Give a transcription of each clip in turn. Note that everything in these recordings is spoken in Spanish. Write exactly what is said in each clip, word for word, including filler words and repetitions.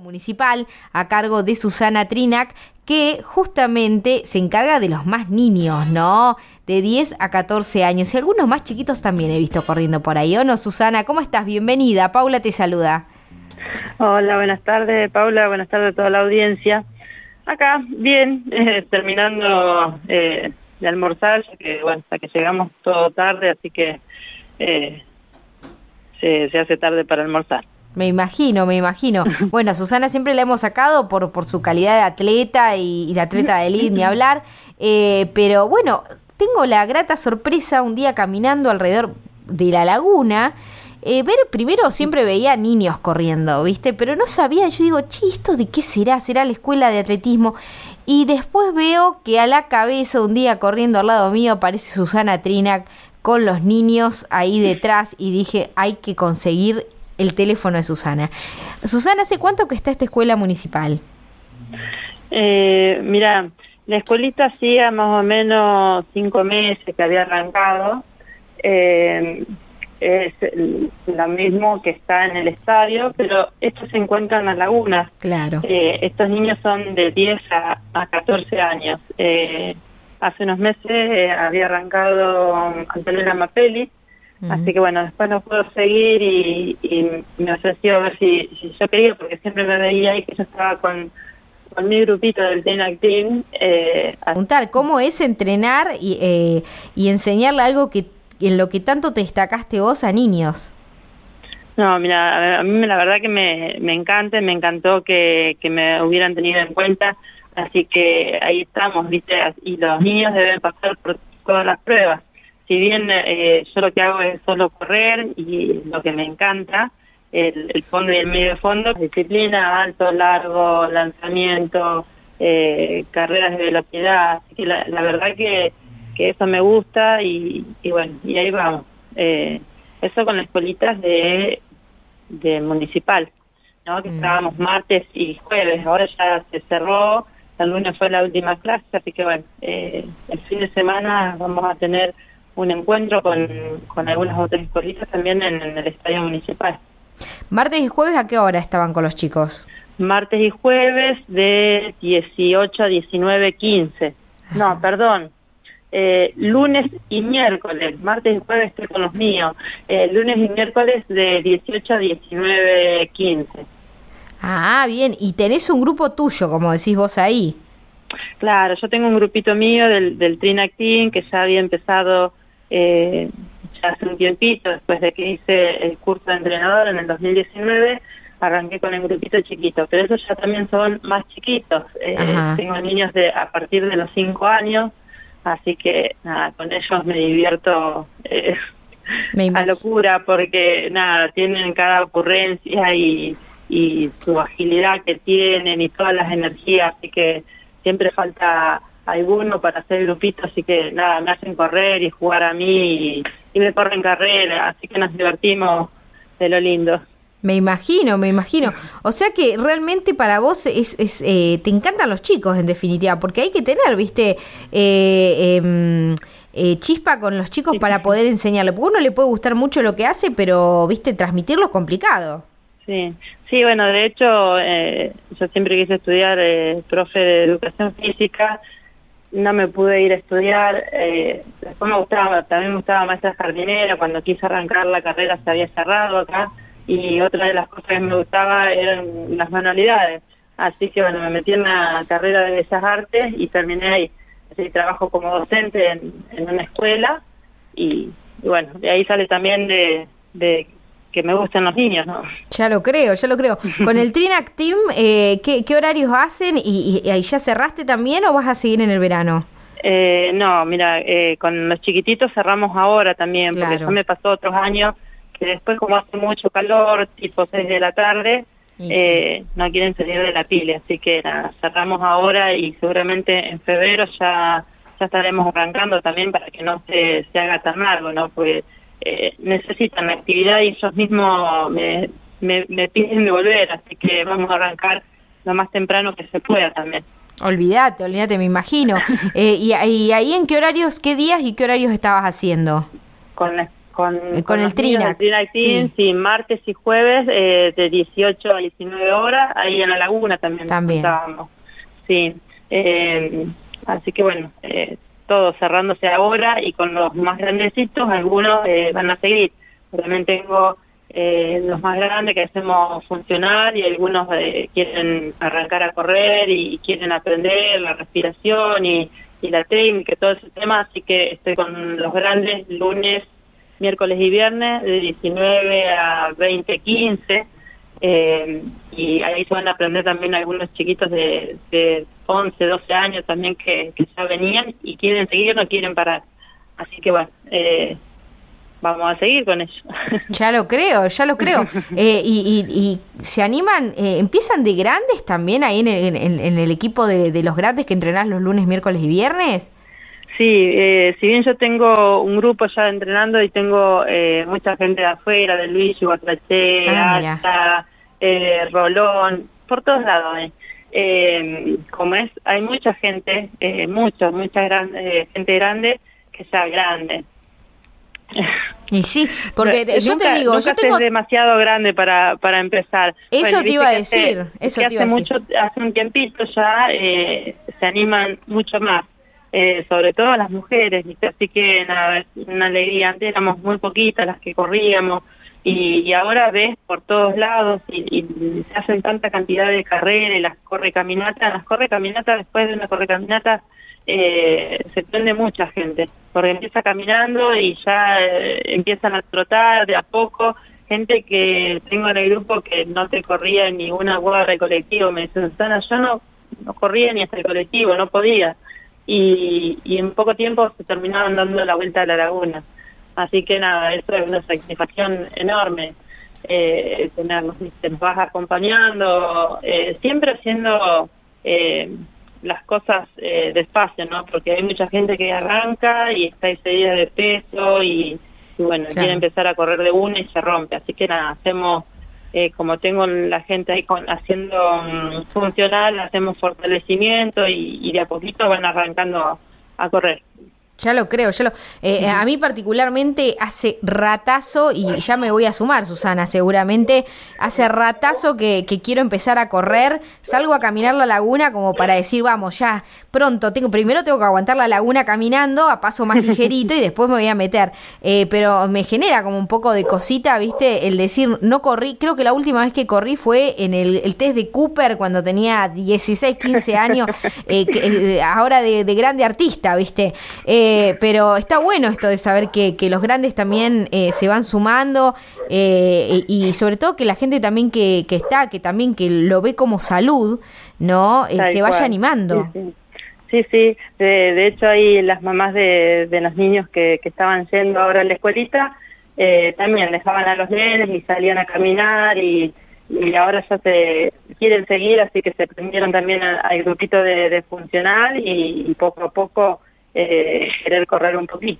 municipal a cargo de Susana Trinac, que justamente se encarga de los más niños, ¿no? De diez a catorce años y algunos más chiquitos también he visto corriendo por ahí, ¿o no, Susana? ¿Cómo estás? Bienvenida, Paula te saluda. Hola, buenas tardes, Paula, buenas tardes a toda la audiencia. Acá, bien, eh, terminando eh, de almorzar, ya que, bueno, hasta que llegamos todo tarde, así que eh, se, se hace tarde para almorzar. Me imagino, me imagino. Bueno, a Susana siempre la hemos sacado por, por su calidad de atleta y, y de atleta de elite, ni hablar, eh, pero bueno, tengo la grata sorpresa un día caminando alrededor de la laguna, eh, ver primero siempre veía niños corriendo, ¿viste? Pero no sabía, yo digo, che, ¿esto de qué será? ¿Será la escuela de atletismo? Y después veo que a la cabeza un día corriendo al lado mío aparece Susana Trinac con los niños ahí detrás y dije, hay que conseguir el teléfono de Susana. Susana, ¿hace cuánto que está esta escuela municipal? Eh, mira, la escuelita hacía más o menos cinco meses que había arrancado. Eh, es lo mismo que está en el estadio, pero esto se encuentra en la laguna. Claro. Eh, estos niños son de diez a catorce años. Eh, hace unos meses eh, había arrancado Antonella Mapelli. Uh-huh. Así que bueno, después no puedo seguir y, y me ofreció a ver si, si yo quería, porque siempre me veía y que yo estaba con, con mi grupito del Trinac Team. Eh, Preguntar, ¿cómo es entrenar y, eh, y enseñarle algo que en lo que tanto te destacaste vos a niños? No, mira, a mí la verdad que me, me encanta, me encantó que, que me hubieran tenido en cuenta, así que ahí estamos, ¿viste? Y los niños deben pasar por todas las pruebas. Si bien eh, yo lo que hago es solo correr y lo que me encanta, el, el fondo y el medio fondo, disciplina, alto, largo, lanzamiento, eh, carreras de velocidad, así que la, la verdad que, que eso me gusta y, y bueno, y ahí vamos. Eh, eso con las escuelitas de, de municipal, ¿no? Que mm. estábamos martes y jueves, ahora ya se cerró, el lunes fue la última clase, así que bueno, eh, el fin de semana vamos a tener un encuentro con, con algunas otras escuelitas también en, en el estadio municipal. ¿Martes y jueves a qué hora estaban con los chicos? Martes y jueves de dieciocho a diecinueve quince. No, perdón. Eh, lunes y miércoles. Martes y jueves estoy con los míos. Eh, lunes y miércoles de dieciocho a diecinueve quince. Ah, bien. ¿Y tenés un grupo tuyo, como decís vos ahí? Claro, yo tengo un grupito mío del, del Trinac Team que ya había empezado eh, ya hace un tiempito, después de que hice el curso de entrenador en el dos mil diecinueve, arranqué con el grupito chiquito, pero esos ya también son más chiquitos. Eh, tengo niños de a partir de los cinco años, así que nada, con ellos me divierto eh, a locura, porque nada, tienen cada ocurrencia y, y su agilidad que tienen y todas las energías, así que siempre falta alguno para hacer grupito, así que nada, me hacen correr y jugar a mí y, y me corren carrera, así que nos divertimos de lo lindo. Me imagino, me imagino. O sea que realmente para vos es, es eh, te encantan los chicos, en definitiva, porque hay que tener, viste, eh, eh, eh, chispa con los chicos sí, para poder enseñarle. Porque uno le puede gustar mucho lo que hace, pero, viste, transmitirlo es complicado. Sí, sí, bueno, de hecho, eh, yo siempre quise estudiar eh, profe de educación física, no me pude ir a estudiar, eh, después me gustaba, también me gustaba maestra jardinera, cuando quise arrancar la carrera se había cerrado acá, y otra de las cosas que me gustaba eran las manualidades, así que bueno, me metí en la carrera de Bellas Artes y terminé ahí, así trabajo como docente en, en una escuela, y, y bueno, de ahí sale también de... de que me gustan los niños, ¿no? Ya lo creo, ya lo creo. Con el Trinac Team, eh, ¿qué, ¿qué horarios hacen? ¿Y, y, y ya cerraste también o vas a seguir en el verano? Eh, no, mira, eh, con los chiquititos cerramos ahora también, claro. Porque ya me pasó otros años que después, como hace mucho calor, tipo seis de la tarde, eh, sí. no quieren salir de la pila, así que nada, cerramos ahora y seguramente en febrero ya ya estaremos arrancando también para que no se, se haga tan largo, ¿no? Porque Eh, necesitan la actividad y ellos mismos me, me, me piden de volver, así que vamos a arrancar lo más temprano que se pueda también. Olvídate, olvídate, me imagino. eh, y, y ahí en qué horarios, qué días y qué horarios estabas haciendo? Con la, con, con, con el Trinac, el Trinac Team, sí. sí, martes y jueves eh, de dieciocho a diecinueve horas, ahí en la laguna también. También. Estábamos. Sí, eh, así que bueno, eh, todo cerrándose ahora y con los más grandecitos, algunos eh, van a seguir. También tengo eh, los más grandes que hacemos funcional y algunos eh, quieren arrancar a correr y quieren aprender la respiración y, y la técnica, todo ese tema, así que estoy con los grandes lunes, miércoles y viernes de diecinueve a veinte, quince. Eh, y ahí se van a aprender también algunos chiquitos de, de once, doce años también que, que ya venían y quieren seguir, no quieren parar. Así que bueno, eh, vamos a seguir con ello. Ya lo creo, ya lo creo. Eh, y, y, y se animan, eh, empiezan de grandes también ahí en el, en, en el equipo de, de los grandes que entrenás los lunes, miércoles y viernes. Sí, eh, si bien yo tengo un grupo ya entrenando y tengo eh, mucha gente de afuera, de Luis, Guatraché, Ah, Hasta, eh, Rolón, por todos lados. Eh. Eh, como es, hay mucha gente, eh, mucha, mucha gran, eh, gente grande que ya grande. Y sí, porque Pero, yo nunca, te digo, nunca yo tengo... es demasiado grande para para empezar. Eso bueno, te iba a decir, hace, eso que te iba hace a mucho, decir. hace un tiempito ya eh, se animan mucho más. Eh, sobre todo las mujeres, ¿viste? Así que nada, es una alegría. Antes éramos muy poquitas las que corríamos y, y ahora ves por todos lados y, y se hacen tanta cantidad de carreras, las corre caminatas, las corre caminatas después de una corre caminata eh, se prende mucha gente, porque empieza caminando y ya eh, empiezan a trotar de a poco. Gente que tengo en el grupo que no te corría en ninguna guarda de colectivo, me dicen, Susana, yo no, no corría ni hasta el colectivo, no podía. Y, y en poco tiempo se terminaban dando la vuelta a la laguna. Así que nada, eso es una satisfacción enorme, eh, tenernos, ¿viste? Nos vas acompañando, eh, siempre haciendo eh, las cosas eh, despacio, ¿no? Porque hay mucha gente que arranca y está excedida de peso y, y bueno, claro, quiere empezar a correr de una y se rompe. Así que nada, hacemos... Eh, como tengo la gente ahí con, haciendo um, funcional, hacemos fortalecimiento y, y de a poquito van arrancando a, a correr. Ya lo creo, ya lo... Eh, uh-huh. A mí particularmente hace ratazo, y ya me voy a sumar, Susana, seguramente, hace ratazo que, que quiero empezar a correr, salgo a caminar la laguna como para decir, vamos, ya, pronto, tengo primero tengo que aguantar la laguna caminando a paso más ligerito y después me voy a meter. Eh, pero me genera como un poco de cosita, ¿viste? El decir, no corrí, creo que la última vez que corrí fue en el, el test de Cooper cuando tenía dieciséis, quince años, eh, que, eh, ahora de, de grande artista, ¿viste? Eh, Eh, pero está bueno esto de saber que, que los grandes también eh, se van sumando eh, y, y sobre todo que la gente también que, que está, que también que lo ve como salud, ¿no? Eh, se vaya animando. Sí, sí, sí, sí. De, de hecho hay las mamás de, de los niños que, que estaban yendo ahora a la escuelita, eh, también dejaban a los nenes y salían a caminar y, y ahora ya se quieren seguir, así que se prendieron también al, al grupito de, de funcional y, y poco a poco Eh, querer correr un poquito.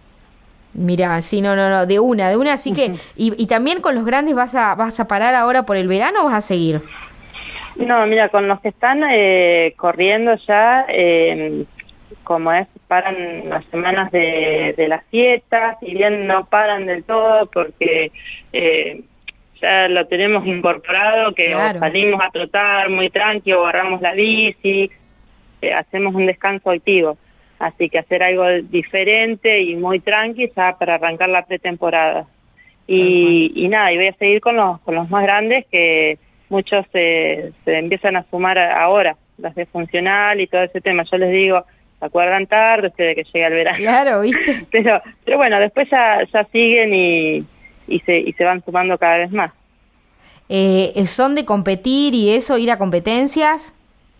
Mira, sí, no, no, no, de una, de una, así que, y, y también con los grandes vas a, vas a parar ahora por el verano o vas a seguir. No, mira, con los que están eh, corriendo ya, eh, como es, paran las semanas de, de las fiestas, si bien no paran del todo porque eh, ya lo tenemos incorporado, que claro, salimos a trotar muy tranqui o agarramos la bici, eh, hacemos un descanso activo. Así que hacer algo diferente y muy tranqui ya para arrancar la pretemporada. Y, uh-huh. y nada, y voy a seguir con los con los más grandes que muchos se, se empiezan a sumar ahora, las de funcional y todo ese tema. Yo les digo, se acuerdan tarde ustedes que llega el verano. Claro, ¿viste? Pero pero bueno, después ya ya siguen y, y, se, y se van sumando cada vez más. Eh, ¿Son de competir y eso, ir a competencias?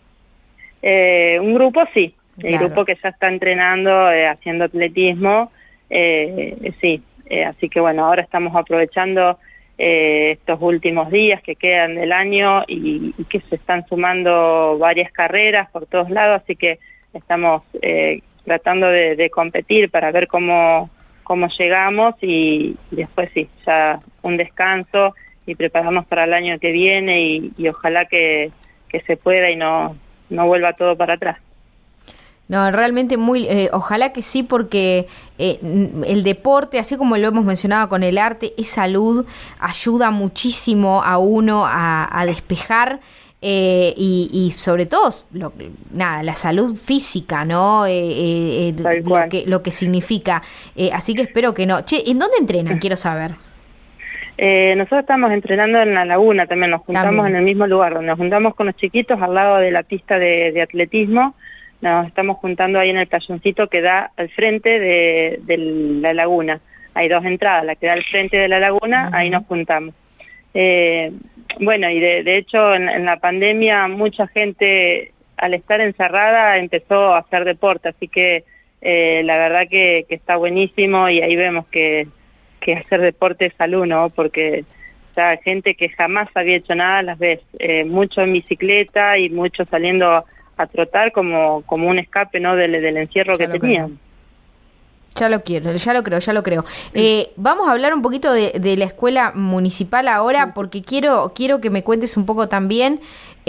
Eh, un grupo sí. El claro, grupo que ya está entrenando, eh, haciendo atletismo, eh, eh, sí. Eh, así que bueno, ahora estamos aprovechando eh, estos últimos días que quedan del año y, y que se están sumando varias carreras por todos lados, así que estamos eh, tratando de, de competir para ver cómo, cómo llegamos y, y después sí, ya un descanso y prepararnos para el año que viene y, y ojalá que, que se pueda y no, no vuelva todo para atrás. No, realmente muy, eh, ojalá que sí, porque eh, el deporte, así como lo hemos mencionado con el arte, es salud, ayuda muchísimo a uno a, a despejar eh, y, y sobre todo, lo, nada, la salud física, ¿no? Eh, eh, eh, lo, que, lo que significa. Eh, así que espero que no. Che, ¿en dónde entrenan? Quiero saber. Eh, nosotros estamos entrenando en la laguna también, nos juntamos también en el mismo lugar, donde nos juntamos con los chiquitos al lado de la pista de, de atletismo. Nos estamos juntando ahí en el playoncito que da al frente de, de la laguna. Hay dos entradas, la que da al frente de la laguna, uh-huh. Ahí nos juntamos. Eh, bueno, y de, de hecho en, en la pandemia mucha gente al estar encerrada empezó a hacer deporte, así que eh, la verdad que, que está buenísimo y ahí vemos que, que hacer deporte es salud, ¿no? Porque o sea, gente que jamás había hecho nada, las ves eh, mucho en bicicleta y mucho saliendo a trotar como como un escape, ¿no? del, del encierro ya que tenían. Ya lo quiero, ya lo creo, ya lo creo. Eh, vamos a hablar un poquito de, de la escuela municipal ahora, porque quiero quiero que me cuentes un poco también.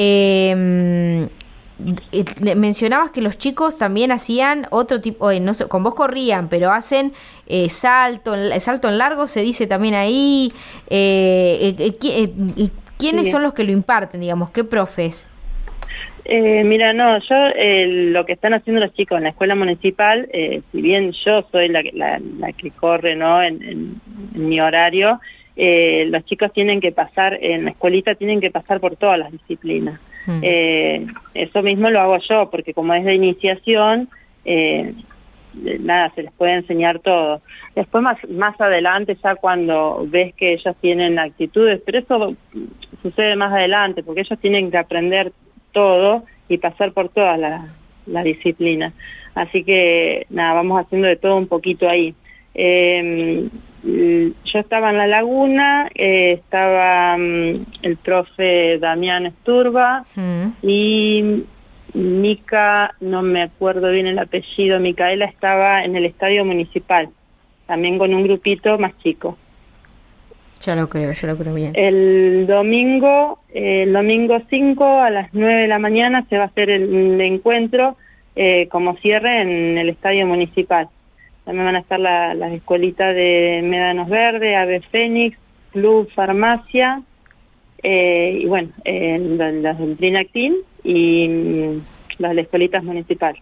Eh, eh, mencionabas que los chicos también hacían otro tipo, eh, no sé, con vos corrían, pero hacen eh, salto, salto en largo, se dice también ahí. Eh, eh, eh, eh, ¿Quiénes sí. son los que lo imparten, digamos? ¿Qué profes? Eh, mira, no, yo eh, lo que están haciendo los chicos en la escuela municipal, eh, si bien yo soy la, la, la que corre, ¿no? En, en, en mi horario, eh, los chicos tienen que pasar, en la escuelita tienen que pasar por todas las disciplinas. Mm. Eh, eso mismo lo hago yo, porque como es de iniciación, eh, nada, se les puede enseñar todo. Después más, más adelante, ya cuando ves que ellos tienen actitudes, pero eso sucede más adelante, porque ellos tienen que aprender todo y pasar por todas las la disciplinas. Así que, nada, vamos haciendo de todo un poquito ahí. Eh, yo estaba en la laguna, eh, estaba um, el profe Damián Esturba mm. y Mica, no me acuerdo bien el apellido, Micaela estaba en el estadio municipal, también con un grupito más chico. Ya lo creo, ya lo creo bien. El domingo, eh, el domingo cinco a las nueve de la mañana se va a hacer el, el encuentro eh, como cierre en el estadio municipal. También van a estar la, las escuelitas de Médanos Verde, Ave Fénix, Club Farmacia, eh, y bueno, eh, las, las del Trinactín y mm, las de escuelitas municipales.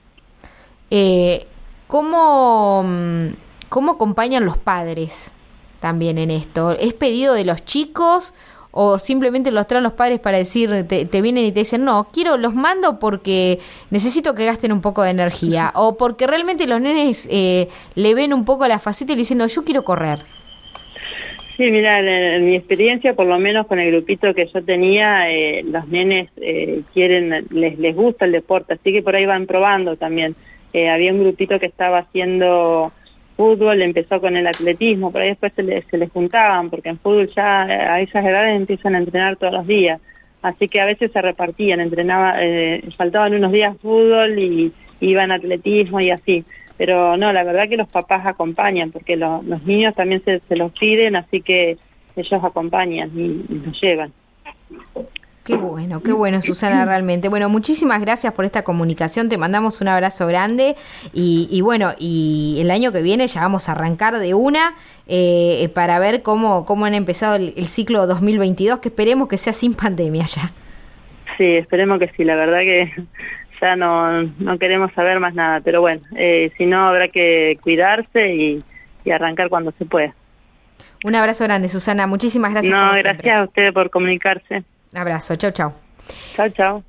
Eh, ¿cómo, ¿Cómo acompañan los padres también en esto? ¿Es pedido de los chicos o simplemente los traen los padres para decir, te, te vienen y te dicen, no, quiero, los mando porque necesito que gasten un poco de energía, o porque realmente los nenes eh, le ven un poco la faceta y le dicen, no, yo quiero correr? Sí, mira, en, en mi experiencia, por lo menos con el grupito que yo tenía, eh, los nenes eh, quieren, les, les gusta el deporte, así que por ahí van probando también. Eh, había un grupito que estaba haciendo fútbol, empezó con el atletismo, por ahí después se les, se les juntaban, porque en fútbol ya a esas edades empiezan a entrenar todos los días, así que a veces se repartían, entrenaba, eh, faltaban unos días fútbol y iban a atletismo y así, pero no, la verdad que los papás acompañan, porque lo, los niños también se, se los piden, así que ellos acompañan y, y los llevan. Qué bueno, qué bueno, Susana, realmente. Bueno, muchísimas gracias por esta comunicación, te mandamos un abrazo grande y, y bueno, y el año que viene ya vamos a arrancar de una eh, para ver cómo, cómo han empezado el, el ciclo dos mil veintidós, que esperemos que sea sin pandemia ya. Sí, esperemos que sí, la verdad que ya no, no queremos saber más nada, pero bueno, eh, si no habrá que cuidarse y, y arrancar cuando se pueda. Un abrazo grande, Susana, muchísimas gracias. No, gracias siempre. A usted por comunicarse. Abrazo, chau, chau. Chau, chau.